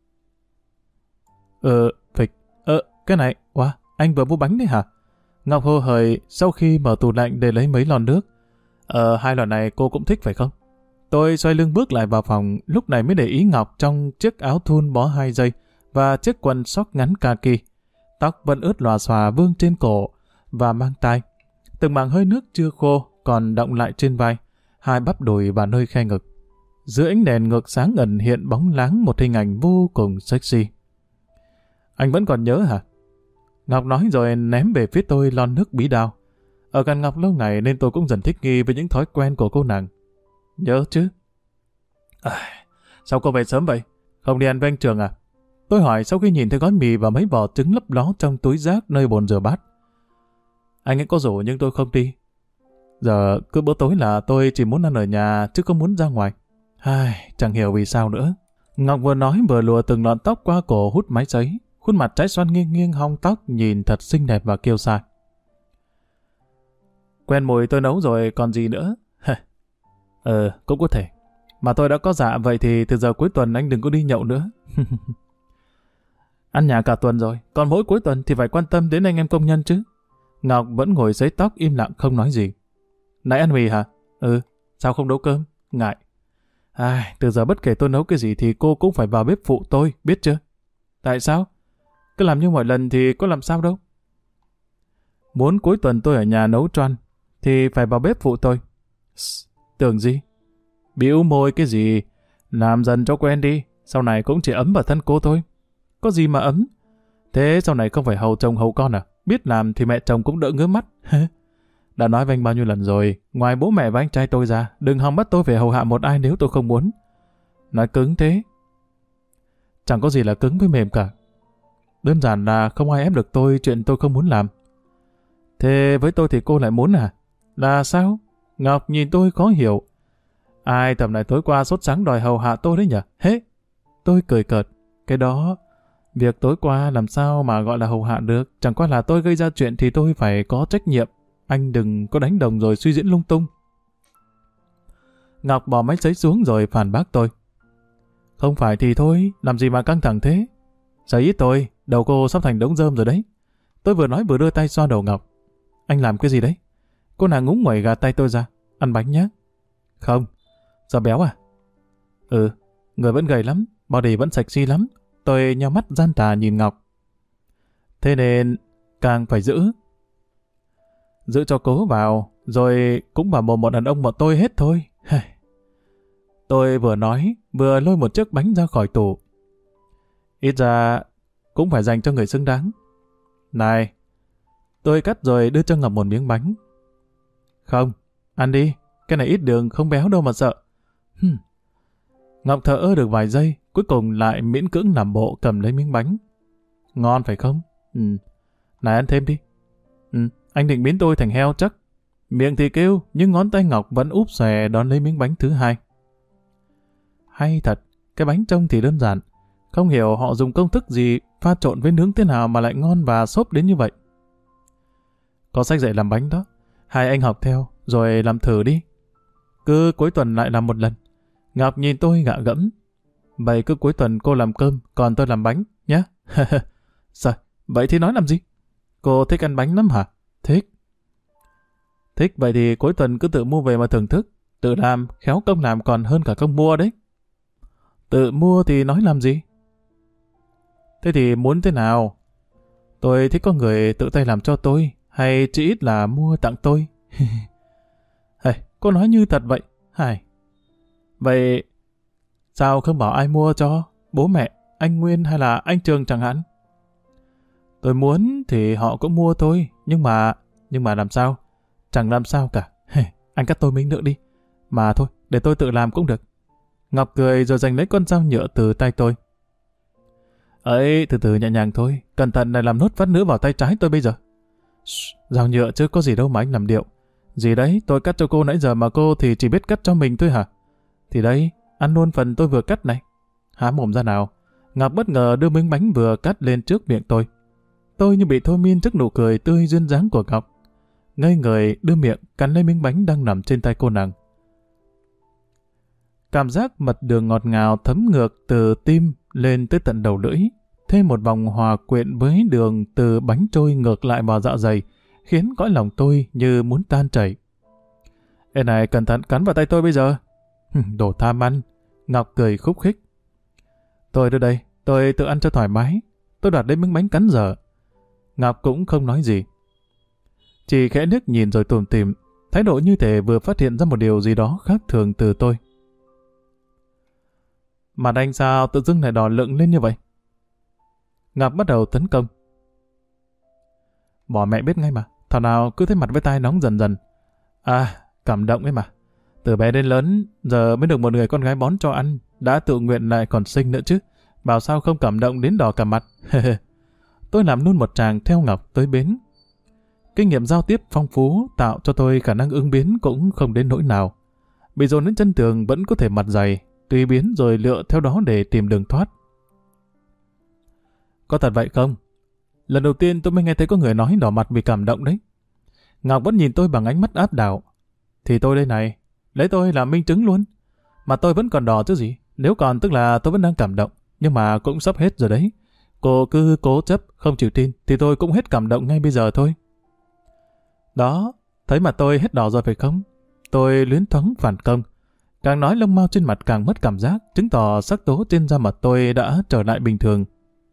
Phịch, cái này, anh vừa mua bánh đấy hả? Ngọc hô hởi sau khi mở tủ lạnh để lấy mấy lon nước. Hai lon này cô cũng thích phải không? Tôi xoay lưng bước lại vào phòng, lúc này mới để ý Ngọc trong chiếc áo thun bó 2 dây và chiếc quần sóc ngắn kaki. Tóc vẫn ướt lòa xòa vương trên cổ và mang tai. Từng mảng hơi nước chưa khô còn đọng lại trên vai, hai bắp đùi và nơi khe ngực. Dưới ánh đèn ngực sáng ẩn hiện bóng láng một hình ảnh vô cùng sexy. Anh vẫn còn nhớ hả? Ngọc nói rồi ném về phía tôi lon nước bí đao. Ở gần Ngọc lâu ngày nên tôi cũng dần thích nghi với những thói quen của cô nàng. Nhớ chứ? Sao cô về sớm vậy? Không đi ăn với anh Trường à? Tôi hỏi sau khi nhìn thấy gói mì và mấy vỏ trứng lấp ló trong túi rác nơi bồn rửa bát. Anh ấy có rủ nhưng tôi không đi. Giờ cứ bữa tối là tôi chỉ muốn ăn ở nhà chứ không muốn ra ngoài. Chẳng hiểu vì sao nữa. Ngọc vừa nói vừa lùa từng lọn tóc qua cổ hút máy sấy. Khuôn mặt trái xoan nghiêng nghiêng hong tóc nhìn thật xinh đẹp và kiêu sa. Quen mùi tôi nấu rồi còn gì nữa. Cũng có thể. Mà tôi đã có dạ vậy thì từ giờ cuối tuần anh đừng có đi nhậu nữa. Ăn nhà cả tuần rồi, còn mỗi cuối tuần thì phải quan tâm đến anh em công nhân chứ. Ngọc vẫn ngồi sấy tóc im lặng không nói gì. Nãy ăn mì hả? Sao không nấu cơm? Ngại. Từ giờ bất kể tôi nấu cái gì thì cô cũng phải vào bếp phụ tôi, biết chưa? Tại sao? Cứ làm như mọi lần thì có làm sao đâu. Muốn cuối tuần tôi ở nhà nấu cho ăn thì phải vào bếp phụ tôi. Tưởng gì? Bĩu môi cái gì? Làm dần cho quen đi, sau này cũng chỉ ấm vào thân cô thôi. Có gì mà ấm? Thế sau này không phải hầu chồng hầu con à? Biết làm thì mẹ chồng cũng đỡ ngứa mắt. Đã nói với anh bao nhiêu lần rồi, ngoài bố mẹ và anh trai tôi ra, đừng hòng bắt tôi phải hầu hạ một ai nếu tôi không muốn. Nói cứng thế. Chẳng có gì là cứng với mềm cả. Đơn giản là không ai ép được tôi chuyện tôi không muốn làm. Thế với tôi thì cô lại muốn à? Là sao? Ngọc nhìn tôi khó hiểu. Ai tầm này tối qua sốt sắng đòi hầu hạ tôi đấy nhỉ? Tôi cười cợt. Cái đó, việc tối qua làm sao mà gọi là hầu hạ được? Chẳng qua là tôi gây ra chuyện thì tôi phải có trách nhiệm. Anh đừng có đánh đồng rồi suy diễn lung tung. Ngọc bỏ máy sấy xuống rồi phản bác tôi. Không phải thì thôi, làm gì mà căng thẳng thế? Sấy ít tôi, đầu cô sắp thành đống rơm rồi đấy. Tôi vừa nói vừa đưa tay xoa đầu Ngọc. Anh làm cái gì đấy? Cô nàng ngúng nguẩy gạt tay tôi ra. Ăn bánh nhé. Không. Giờ béo à? Người vẫn gầy lắm, body vẫn sexy lắm. Tôi nheo mắt gian tà nhìn Ngọc. Thế nên càng phải giữ. Giữ cho cố vào, rồi cũng vào mồm một đàn ông bọn tôi hết thôi. Tôi vừa nói, vừa lôi một chiếc bánh ra khỏi tủ. Ít ra cũng phải dành cho người xứng đáng. Này, tôi cắt rồi đưa cho Ngọc một miếng bánh. Không, ăn đi, cái này ít đường không béo đâu mà sợ. Ngọc thở ơ được vài giây, cuối cùng lại miễn cưỡng làm bộ cầm lấy miếng bánh. Ngon phải không? Này ăn thêm đi. anh định biến tôi thành heo chắc. Miệng thì kêu, nhưng ngón tay Ngọc vẫn úp xòe đón lấy miếng bánh thứ hai. Hay thật, cái bánh trông thì đơn giản. Không hiểu họ dùng công thức gì pha trộn với nướng thế nào mà lại ngon và xốp đến như vậy. Có sách dạy làm bánh đó. Hai anh học theo, rồi làm thử đi. Cứ cuối tuần lại làm một lần. Ngọc nhìn tôi gạ gẫm. Vậy cứ cuối tuần cô làm cơm, còn tôi làm bánh, nhé. Sao? Vậy thì nói làm gì? Cô thích ăn bánh lắm hả? Thích. Thích vậy thì cuối tuần cứ tự mua về mà thưởng thức. Tự làm, khéo công làm còn hơn cả công mua đấy. Tự mua thì nói làm gì? Thế thì muốn thế nào? Tôi thích có người tự tay làm cho tôi, hay chỉ ít là mua tặng tôi. Hey, cô nói như thật vậy. Hay. Vậy sao không bảo ai mua cho? Bố mẹ, anh Nguyên hay là anh Trường chẳng hạn? Tôi muốn thì họ cũng mua tôi, nhưng mà làm sao? Chẳng làm sao cả. Anh cắt tôi miếng nữa đi. Mà thôi, để tôi tự làm cũng được. Ngọc cười rồi giành lấy con dao nhựa từ tay tôi. Ấy, từ từ nhẹ nhàng thôi. Cẩn thận này làm nốt phát nữa vào tay trái tôi bây giờ. Dao nhựa chứ có gì đâu mà anh làm điệu. Gì đấy, tôi cắt cho cô nãy giờ mà cô thì chỉ biết cắt cho mình thôi hả? Thì đây, ăn luôn phần tôi vừa cắt này. Há mồm ra nào. Ngọc bất ngờ đưa miếng bánh vừa cắt lên trước miệng tôi. Tôi như bị thôi miên trước nụ cười tươi duyên dáng của Ngọc. Ngây người đưa miệng cắn lấy miếng bánh đang nằm trên tay cô nàng. Cảm giác mật đường ngọt ngào thấm ngược từ tim lên tới tận đầu lưỡi, thêm một vòng hòa quyện với đường từ bánh trôi ngược lại vào dạ dày, khiến cõi lòng tôi như muốn tan chảy. Ê này, cẩn thận cắn vào tay tôi bây giờ. Đồ tham ăn. Ngọc cười khúc khích. Tôi đưa đây, tôi tự ăn cho thoải mái. Tôi đoạt lấy miếng bánh cắn dở. Ngọc cũng không nói gì. Chỉ khẽ nước nhìn rồi tủm tỉm, thái độ như thể vừa phát hiện ra một điều gì đó khác thường từ tôi. Mặt anh sao tự dưng lại đỏ lựng lên như vậy? Ngọc bắt đầu tấn công. Bỏ mẹ biết ngay mà, thảo nào cứ thấy mặt với tai nóng dần dần. À, cảm động ấy mà. Từ bé đến lớn, giờ mới được một người con gái bón cho ăn, đã tự nguyện lại còn xinh nữa chứ. Bảo sao không cảm động đến đỏ cả mặt. Tôi làm luôn một tràng theo Ngọc tới bến. Kinh nghiệm giao tiếp phong phú tạo cho tôi khả năng ứng biến cũng không đến nỗi nào. Bị dồn đến chân tường vẫn có thể mặt dày, tùy biến rồi lựa theo đó để tìm đường thoát. Có thật vậy không? Lần đầu tiên tôi mới nghe thấy có người nói đỏ mặt vì cảm động đấy. Ngọc vẫn nhìn tôi bằng ánh mắt áp đảo. Thì tôi đây này, lấy tôi làm minh chứng luôn. Mà tôi vẫn còn đỏ chứ gì. Nếu còn tức là tôi vẫn đang cảm động. Nhưng mà cũng sắp hết rồi đấy. Cô cứ cố chấp, không chịu tin, thì tôi cũng hết cảm động ngay bây giờ thôi. Đó, thấy mặt tôi hết đỏ rồi phải không? Tôi luyến thoáng phản công. Càng nói lông mao trên mặt càng mất cảm giác, chứng tỏ sắc tố trên da mặt tôi đã trở lại bình thường.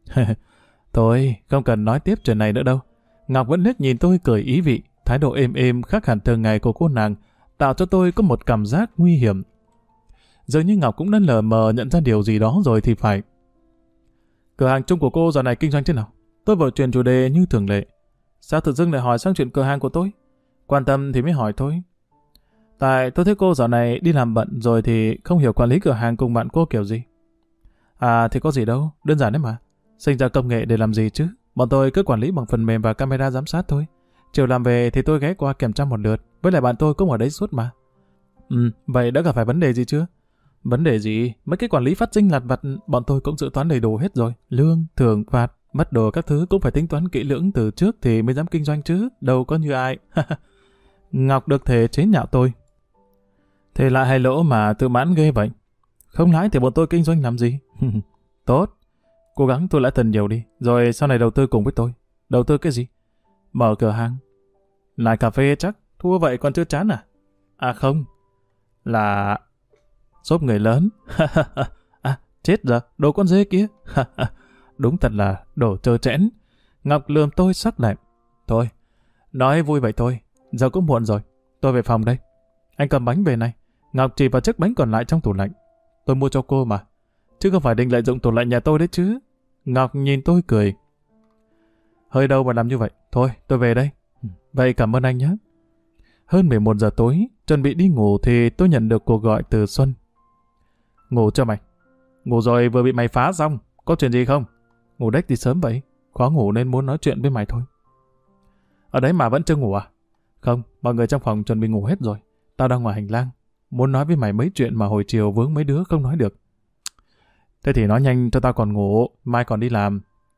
Thôi, không cần nói tiếp chuyện này nữa đâu. Ngọc vẫn liếc nhìn tôi cười ý vị, thái độ êm êm khác hẳn thường ngày của cô nàng, tạo cho tôi có một cảm giác nguy hiểm. Dường như Ngọc cũng đã lờ mờ nhận ra điều gì đó rồi thì phải. Cửa hàng chung của cô giờ này kinh doanh thế nào? Tôi vội chuyển chủ đề như thường lệ. Sao tự dưng lại hỏi sang chuyện cửa hàng của tôi? Quan tâm thì mới hỏi thôi. Tại tôi thấy cô dạo này đi làm bận rồi thì không hiểu quản lý cửa hàng cùng bạn cô kiểu gì. À thì có gì đâu, đơn giản đấy mà. Sinh ra công nghệ để làm gì chứ? Bọn tôi cứ quản lý bằng phần mềm và camera giám sát thôi. Chiều làm về thì tôi ghé qua kiểm tra một lượt. Với lại bạn tôi cũng ở đấy suốt mà. Vậy đã gặp phải vấn đề gì chưa? Vấn đề gì? Mấy cái quản lý phát sinh lặt vặt bọn tôi cũng dự toán đầy đủ hết rồi. Lương, thưởng, phạt, mất đồ các thứ cũng phải tính toán kỹ lưỡng từ trước thì mới dám kinh doanh chứ. Đâu có như ai. Ngọc được thể chế nhạo tôi. Thế lại hay lỗ mà tự mãn ghê vậy. Không lãi thì bọn tôi kinh doanh làm gì? Tốt. Cố gắng tôi lãi thần nhiều đi. Rồi sau này đầu tư cùng với tôi. Đầu tư cái gì? Mở cửa hàng. Lại cà phê chắc. Thua vậy còn chưa chán à? À không. Là... Xốp người lớn. À, chết rồi. Đồ con dê kia. Đúng thật là đồ trơ trẽn. Ngọc lườm tôi sắc lẹm. Thôi. Nói vui vậy thôi. Giờ cũng muộn rồi. Tôi về phòng đây. Anh cầm bánh về này. Ngọc chỉ vào chiếc bánh còn lại trong tủ lạnh. Tôi mua cho cô mà. Chứ không phải định lợi dụng tủ lạnh nhà tôi đấy chứ. Ngọc nhìn tôi cười. Hơi đâu mà làm như vậy. Thôi tôi về đây. Vậy cảm ơn anh nhé. Hơn 11 giờ tối, chuẩn bị đi ngủ thì tôi nhận được cuộc gọi từ Xuân. Ngủ cho mày. Ngủ rồi vừa bị mày phá xong. Có chuyện gì không? Ngủ đếch thì sớm vậy. Khó ngủ nên muốn nói chuyện với mày thôi. Ở đấy mà vẫn chưa ngủ à? Không, mọi người trong phòng chuẩn bị ngủ hết rồi. Tao đang ngoài hành lang. Muốn nói với mày mấy chuyện mà hồi chiều vướng mấy đứa không nói được. Thế thì nói nhanh cho tao còn ngủ, mai còn đi làm.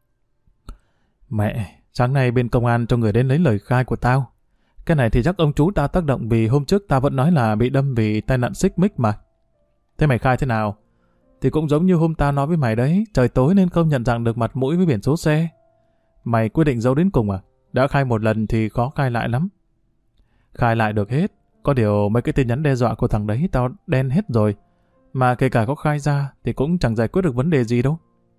Mẹ, sáng nay bên công an cho người đến lấy lời khai của tao. Cái này thì chắc ông chú ta tác động vì hôm trước tao vẫn nói là bị đâm vì tai nạn xích mích mà. Thế mày khai thế nào? Thì cũng giống như hôm tao nói với mày đấy, trời tối nên không nhận dạng được mặt mũi với biển số xe. Mày quyết định giấu đến cùng à? Đã khai một lần thì khó khai lại lắm. Khai lại được hết, có điều mấy cái tin nhắn đe dọa của thằng đấy tao đen hết rồi. Mà kể cả có khai ra thì cũng chẳng giải quyết được vấn đề gì đâu.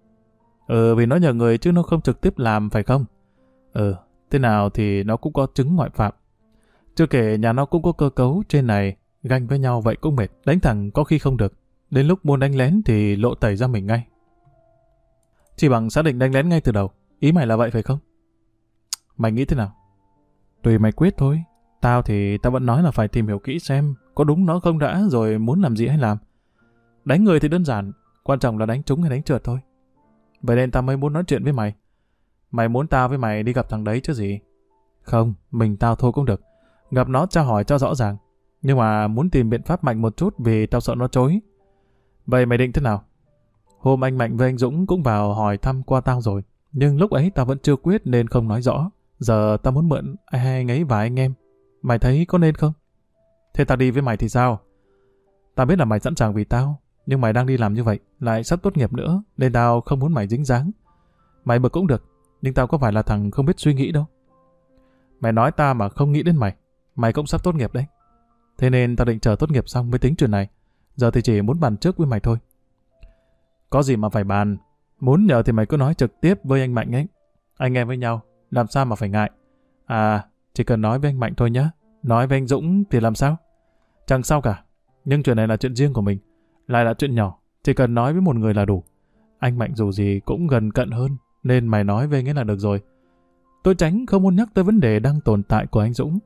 Vì nó nhờ người chứ nó không trực tiếp làm phải không? Thế nào thì nó cũng có chứng ngoại phạm. Chưa kể nhà nó cũng có cơ cấu trên này, ganh với nhau vậy cũng mệt, đánh thẳng có khi không được. Đến lúc muốn đánh lén thì lộ tẩy ra mình ngay. Chỉ bằng xác định đánh lén ngay từ đầu, ý mày là vậy phải không? Mày nghĩ thế nào? Tùy mày quyết thôi. Tao thì tao vẫn nói là phải tìm hiểu kỹ xem có đúng nó không đã rồi muốn làm gì hay làm. Đánh người thì đơn giản, quan trọng là đánh trúng hay đánh trượt thôi. Vậy nên tao mới muốn nói chuyện với mày. Mày muốn tao với mày đi gặp thằng đấy chứ gì? Không, mình tao thôi cũng được. Gặp nó trao hỏi cho rõ ràng. Nhưng mà muốn tìm biện pháp mạnh một chút vì tao sợ nó chối. Vậy mày định thế nào? Hôm anh Mạnh với anh Dũng cũng vào hỏi thăm qua tao rồi. Nhưng lúc ấy tao vẫn chưa quyết nên không nói rõ. Giờ tao muốn mượn hai anh ấy và anh em. Mày thấy có nên không? Thế tao đi với mày thì sao? Tao biết là mày sẵn sàng vì tao. Nhưng mày đang đi làm như vậy, lại sắp tốt nghiệp nữa. Nên tao không muốn mày dính dáng. Mày bực cũng được. Nhưng tao có phải là thằng không biết suy nghĩ đâu. Mày nói tao mà không nghĩ đến mày. Mày cũng sắp tốt nghiệp đấy. Thế nên tao định chờ tốt nghiệp xong mới tính chuyện này. Giờ thì chỉ muốn bàn trước với mày thôi. Có gì mà phải bàn. Muốn nhờ thì mày cứ nói trực tiếp với anh Mạnh ấy. Anh em với nhau, làm sao mà phải ngại. Chỉ cần nói với anh Mạnh thôi nhá. Nói với anh Dũng thì làm sao? Chẳng sao cả. Nhưng chuyện này là chuyện riêng của mình. Lại là chuyện nhỏ. Chỉ cần nói với một người là đủ. Anh Mạnh dù gì cũng gần cận hơn. Nên mày nói với anh ấy là được rồi. Tôi tránh không muốn nhắc tới vấn đề đang tồn tại của anh Dũng.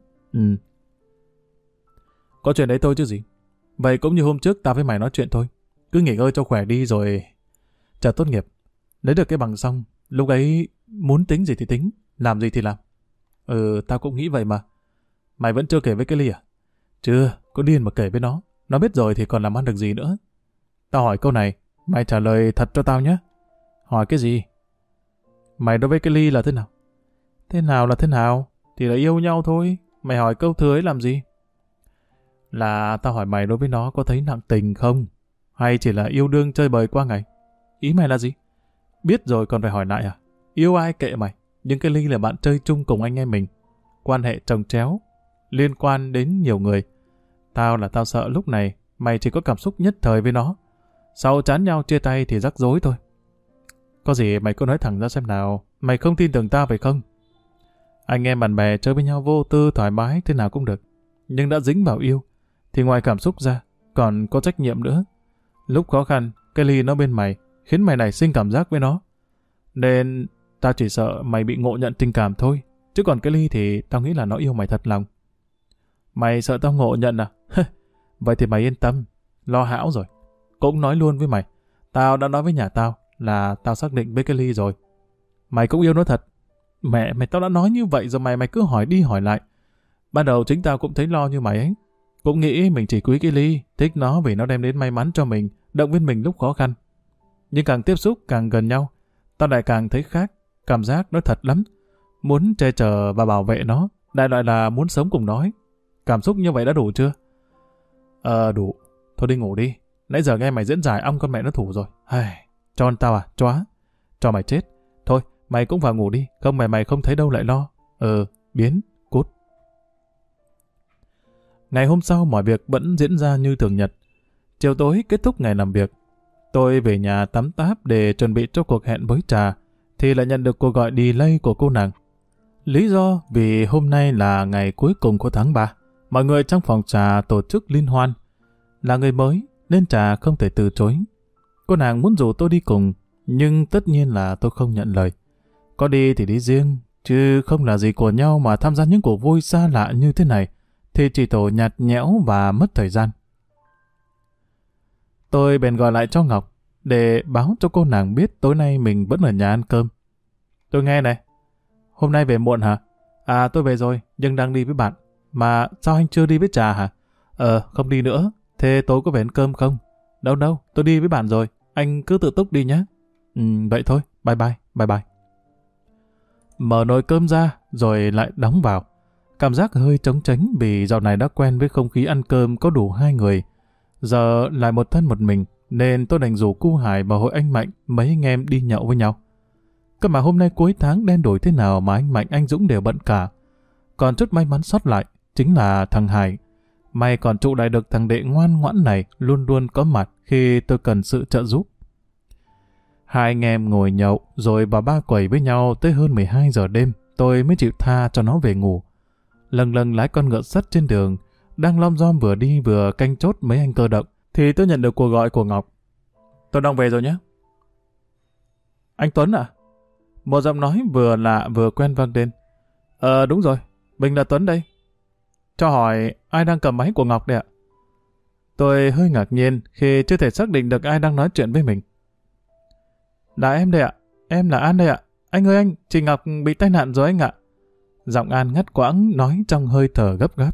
Có chuyện đấy thôi chứ gì. Vậy cũng như hôm trước tao với mày nói chuyện thôi. Cứ nghỉ ngơi cho khỏe đi rồi chờ tốt nghiệp. Lấy được cái bằng xong, lúc ấy muốn tính gì thì tính, làm gì thì làm. Tao cũng nghĩ vậy mà. Mày vẫn chưa kể với cái Ly à? Chưa, có điên mà kể với nó. Nó biết rồi thì còn làm ăn được gì nữa. Tao hỏi câu này, mày trả lời thật cho tao nhé. Hỏi cái gì? Mày đối với cái Ly là thế nào? Thế nào là thế nào? Thì là yêu nhau thôi. Mày hỏi câu thừa ấy làm gì? Là tao hỏi mày đối với nó có thấy nặng tình không? Hay chỉ là yêu đương chơi bời qua ngày? Ý mày là gì? Biết rồi còn phải hỏi lại à? Yêu ai kệ mày. Nhưng cái Ly là bạn chơi chung cùng anh em mình. Quan hệ chồng chéo. Liên quan đến nhiều người. Tao sợ lúc này mày chỉ có cảm xúc nhất thời với nó. Sau chán nhau chia tay thì rắc rối thôi. Có gì mày cứ nói thẳng ra xem nào. Mày không tin tưởng tao phải không? Anh em bạn bè chơi với nhau vô tư thoải mái thế nào cũng được. Nhưng đã dính vào yêu thì ngoài cảm xúc ra còn có trách nhiệm nữa. Lúc khó khăn cái Ly nó bên mày khiến mày nảy sinh cảm giác với nó. Nên tao chỉ sợ mày bị ngộ nhận tình cảm thôi. Chứ còn cái Ly thì tao nghĩ là nó yêu mày thật lòng. Mày sợ tao ngộ nhận à? Vậy thì mày yên tâm. Lo hão rồi. Cũng nói luôn với mày. Tao đã nói với nhà tao là tao xác định với cái Ly rồi. Mày cũng yêu nó thật. Mẹ mày tao đã nói như vậy rồi mày cứ hỏi đi hỏi lại. Ban đầu chính tao cũng thấy lo như mày ấy. Cũng nghĩ mình chỉ quý cái Ly, thích nó vì nó đem đến may mắn cho mình, động viên mình lúc khó khăn. Nhưng càng tiếp xúc, càng gần nhau, tao lại càng thấy khác, cảm giác nó thật lắm. Muốn che chở và bảo vệ nó, đại loại là muốn sống cùng nó ấy. Cảm xúc như vậy đã đủ chưa? Đủ. Thôi đi ngủ đi. Nãy giờ nghe mày diễn giải ong con mẹ nó thủ rồi. Cho tao à? Chóa. Cho mày chết. Thôi, mày cũng vào ngủ đi, không mày không thấy đâu lại lo. Biến. Cút. Ngày hôm sau mọi việc vẫn diễn ra như thường nhật. Chiều tối kết thúc ngày làm việc. Tôi về nhà tắm táp để chuẩn bị cho cuộc hẹn với Trà, thì lại nhận được cuộc gọi delay của cô nàng. Lý do vì hôm nay là ngày cuối cùng của tháng 3. Mọi người trong phòng Trà tổ chức liên hoan. Là người mới nên Trà không thể từ chối. Cô nàng muốn rủ tôi đi cùng, nhưng tất nhiên là tôi không nhận lời. Có đi thì đi riêng, chứ không là gì của nhau mà tham gia những cuộc vui xa lạ như thế này, thì chỉ tổ nhạt nhẽo và mất thời gian. Tôi bèn gọi lại cho Ngọc, để báo cho cô nàng biết tối nay mình vẫn ở nhà ăn cơm. Tôi nghe này, hôm nay về muộn hả? À tôi về rồi, nhưng đang đi với bạn. Mà sao anh chưa đi với Trà hả? Không đi nữa. Thế tối có về ăn cơm không? Đâu đâu, tôi đi với bạn rồi. Anh cứ tự túc đi nhé. Vậy thôi, bye bye, bye bye. Mở nồi cơm ra, rồi lại đóng vào. Cảm giác hơi trống tránh vì dạo này đã quen với không khí ăn cơm có đủ 2 người. Giờ lại một thân một mình, nên tôi đành rủ cu Hải và hội anh Mạnh mấy anh em đi nhậu với nhau. Cơ mà hôm nay cuối tháng đen đổi thế nào mà anh Mạnh anh Dũng đều bận cả. Còn chút may mắn sót lại, chính là thằng Hải. May còn trụ lại được thằng đệ ngoan ngoãn này luôn luôn có mặt khi tôi cần sự trợ giúp. Hai anh em ngồi nhậu rồi bà ba quẩy với nhau tới hơn 12 giờ đêm, tôi mới chịu tha cho nó về ngủ. Lần lần lái con ngựa sắt trên đường, đang lom rom vừa đi vừa canh chốt mấy anh cơ động, thì tôi nhận được cuộc gọi của Ngọc. Tôi đang về rồi nhé. Anh Tuấn à? Một giọng nói vừa lạ vừa quen vang lên. Đúng rồi, mình là Tuấn đây. Cho hỏi ai đang cầm máy của Ngọc đây ạ? Tôi hơi ngạc nhiên khi chưa thể xác định được ai đang nói chuyện với mình. Là em đây ạ, em là An đây ạ. Anh ơi anh, chị Ngọc bị tai nạn rồi anh ạ. Giọng An ngắt quãng nói trong hơi thở gấp gáp.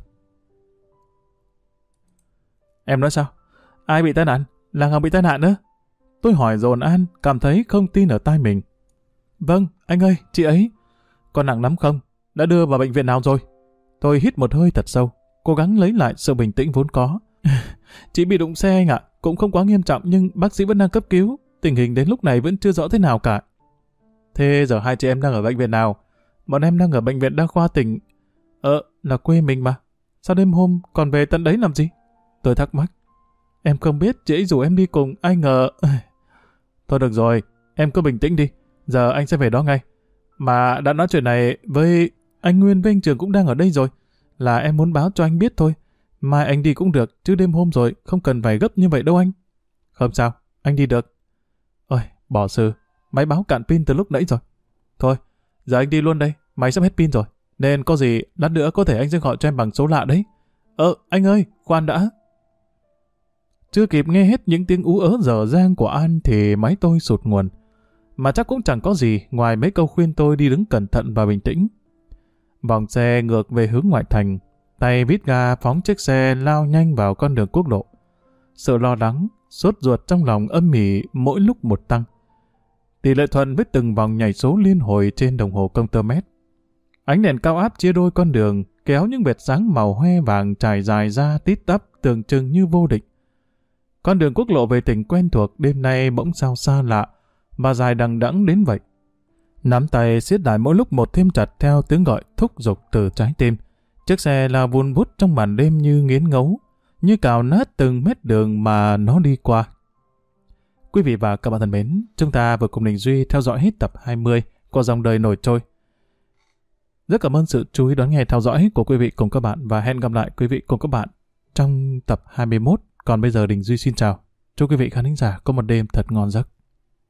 Em nói sao? Ai bị tai nạn? Là Ngọc bị tai nạn nữa? Tôi hỏi dồn An, cảm thấy không tin ở tai mình. Vâng, anh ơi, chị ấy. Có nặng lắm không? Đã đưa vào bệnh viện nào rồi? Tôi hít một hơi thật sâu, cố gắng lấy lại sự bình tĩnh vốn có. Chị bị đụng xe anh ạ, cũng không quá nghiêm trọng nhưng bác sĩ vẫn đang cấp cứu. Tình hình đến lúc này vẫn chưa rõ thế nào cả. Thế giờ hai chị em đang ở bệnh viện nào? Bọn em đang ở bệnh viện đa khoa tỉnh. Là quê mình mà. Sao đêm hôm còn về tận đấy làm gì? Tôi thắc mắc. Em không biết, chị ấy rủ em đi cùng, ai ngờ... Thôi được rồi, em cứ bình tĩnh đi. Giờ anh sẽ về đó ngay. Mà đã nói chuyện này với anh Nguyên với anh Trường cũng đang ở đây rồi. Là em muốn báo cho anh biết thôi. Mai anh đi cũng được, chứ đêm hôm rồi, không cần phải gấp như vậy đâu anh. Không sao, anh đi được. Ôi, bỏ sư, máy báo cạn pin từ lúc nãy rồi. Thôi, giờ anh đi luôn đây, máy sắp hết pin rồi. Nên có gì, lát nữa có thể anh sẽ gọi cho em bằng số lạ đấy. Anh ơi, khoan đã. Chưa kịp nghe hết những tiếng ú ớ dở dang của An thì máy tôi sụt nguồn. Mà chắc cũng chẳng có gì ngoài mấy câu khuyên tôi đi đứng cẩn thận và bình tĩnh. Vòng xe ngược về hướng ngoại thành, tay vít ga phóng chiếc xe lao nhanh vào con đường quốc lộ. Sự lo lắng, sốt ruột trong lòng âm ỉ mỗi lúc một tăng. Tỷ lệ thuận với từng vòng nhảy số liên hồi trên đồng hồ công tơ mét. Ánh đèn cao áp chia đôi con đường, kéo những vệt sáng màu hoe vàng trải dài ra tít tắp tưởng chừng như vô địch. Con đường quốc lộ về tỉnh quen thuộc đêm nay bỗng sao xa lạ và dài đằng đẵng đến vậy. Nắm tay siết lại mỗi lúc một thêm chặt theo tiếng gọi thúc giục từ trái tim. Chiếc xe lao vun vút trong màn đêm như nghiến ngấu, như cào nát từng mét đường mà nó đi qua. Quý vị và các bạn thân mến, chúng ta vừa cùng Đình Duy theo dõi hết tập 20 của Dòng Đời Nổi Trôi. Rất cảm ơn sự chú ý đón nghe theo dõi của quý vị cùng các bạn và hẹn gặp lại quý vị cùng các bạn trong tập 21. Còn bây giờ Đình Duy xin chào. Chúc quý vị khán thính giả có một đêm thật ngon giấc.